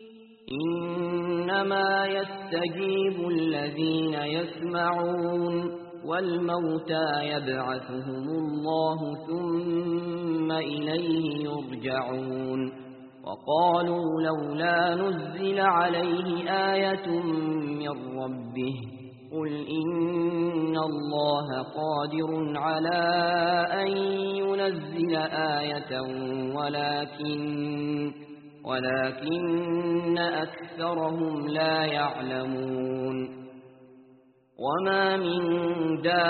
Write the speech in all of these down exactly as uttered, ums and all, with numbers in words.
إنما يستجيب الذين يسمعون والموتى يبعثهم الله ثم إليه يرجعون وقالوا لولا نزل عليه آية من ربه قل إن الله قادر على أن ينزل آية ولكن ولكن أكثرهم لا يعلمون وما من دابة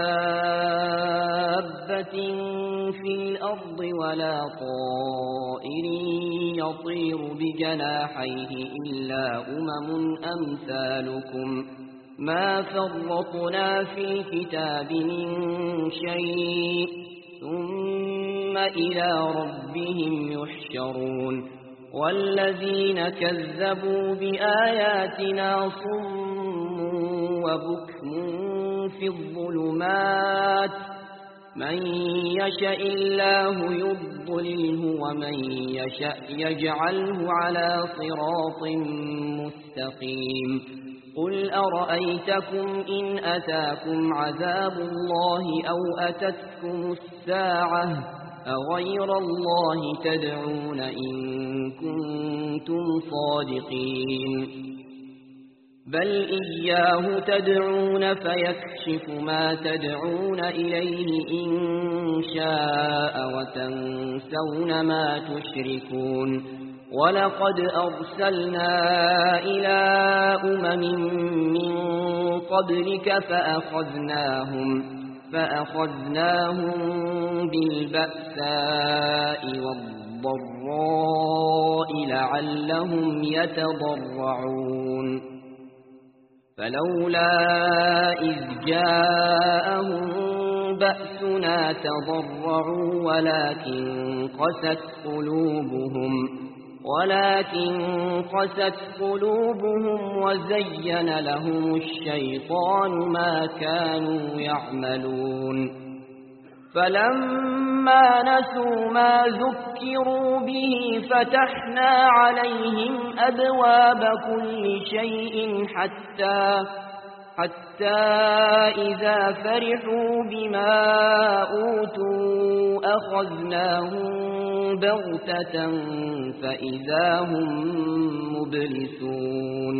في الأرض ولا طائر يطير بجناحيه إلا أمم أمثالكم ما فرطنا في الكتاب من شيء ثم إلى ربهم يحشرون والذين كذبوا بآياتنا صم وبكم في الظلمات من يشاء الله يضلله ومن يشاء يجعله على صراط مستقيم قل أرأيتكم إن أتاكم عذاب الله أو أتتكم الساعة أغير الله تدعون إن كنتم صادقين بل إياه تدعون فيكشف ما تدعون إليه إن شاء وتنسون ما تشركون ولقد أرسلنا إلى أمم من قبلك فأخذناهم فأخذناهم بالبأساء والضراء لعلهم يتضرعون فلولا إذ جاءهم بأسنا تضرعوا ولكن قست قلوبهم ولكن قست قلوبهم وزين لهم الشيطان ما كانوا يعملون فلما نسوا ما ذكروا به فتحنا عليهم أبواب كل شيء حتى حتى إذا فرحوا بما أوتوا أخذناهم بغتة فإذا هم مبلسون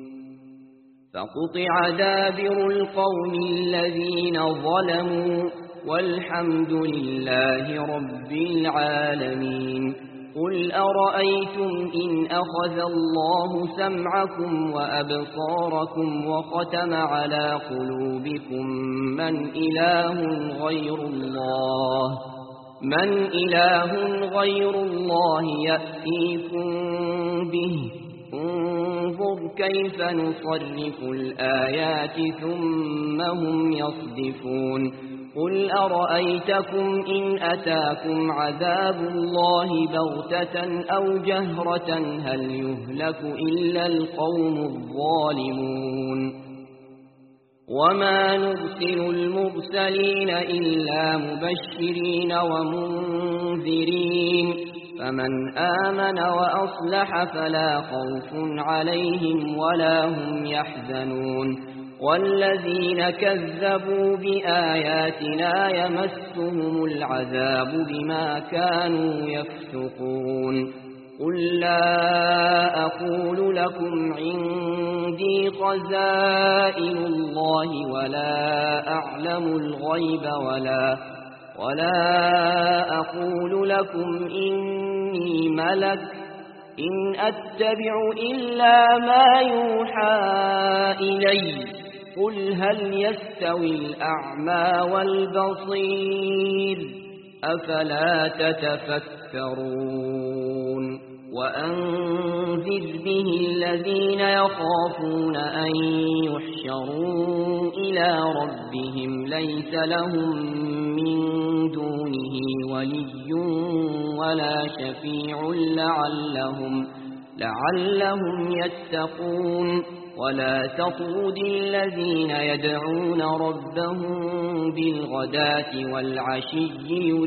فقطع دابر القوم الذين ظلموا والحمد لله رب العالمين قل أرأيتم إن أخذ الله سمعكم وأبصاركم وختم على قلوبكم من إله غير الله من إله غير الله يأتيكم به انظر كيف نصرف الآيات ثم هم يصدفون قل أرأيتكم إن أتاكم عذاب الله بغتة أو جهرة هل يهلك إلا القوم الظالمون وما نرسل المرسلين إلا مبشرين ومنذرين فمن آمن وأصلح فلا خوف عليهم ولا هم يحزنون والذين كذبوا بآياتنا يمسهم العذاب بما كانوا يفسقون قل لا أقول لكم عندي خزائن الله ولا أعلم الغيب ولا ولا أقول لكم إني ملك إن أتبع إلا ما يوحى إلي قل هل يستوي الأعمى والبصير أفلا تتفكرون وأنذر به الذين يخافون أن يحشروا إلى ربهم ليس لهم من دونه ولي ولا شفيع لعلهم, لعلهم يتقون ولا تطرد الذين يدعون ربهم بالغداة والعشي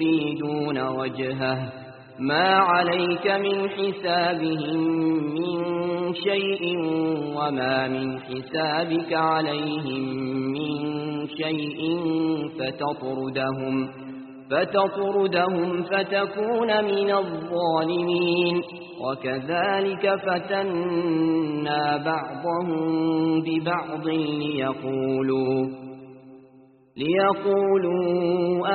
يريدون وجهه ما عليك من حسابهم من شيء وما من حسابك عليهم من شيء فتطردهم فتطردهم فتكون من الظالمين وكذلك فتنا بعضهم ببعض ليقولوا ليقولوا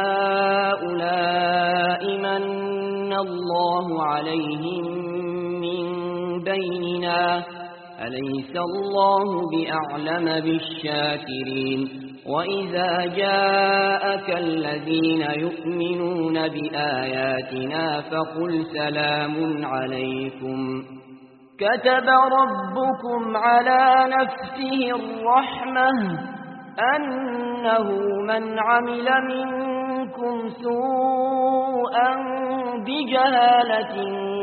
أهؤلاء من الله عليهم من بيننا أليس الله بأعلم بالشاكرين وإذا جاءك الذين يؤمنون بآياتنا فقل سلام عليكم كتب ربكم على نفسه الرحمة أنه من عمل منكم سوءا بجهالة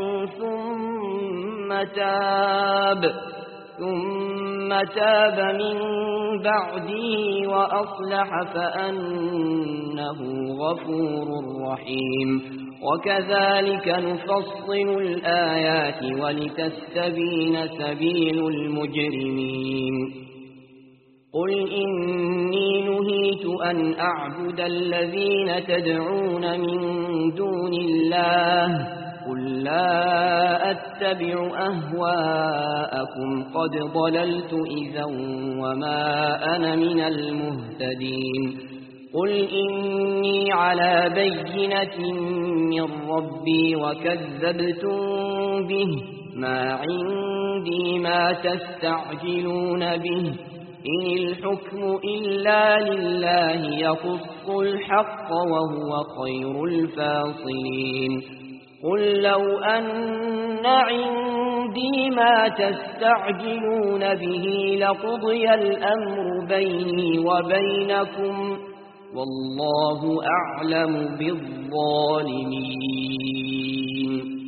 ثم تاب ثم تاب من بعده وأصلح فأنه غفور رحيم وكذلك نفصل الآيات ولتستبين سبيل المجرمين قل إني نهيت أن أعبد الذين تدعون من دون الله قل لا أتبع أهواءكم قد ضللت إذا وما أنا من المهتدين قل إني على بينة من ربي وكذبتم به ما عندي ما تستعجلون به إن الحكم إلا لله يقص الحق وهو خير الفاصلين قل لو أن عندي ما تستعجلون به لقضي الأمر بيني وبينكم والله أعلم بالظالمين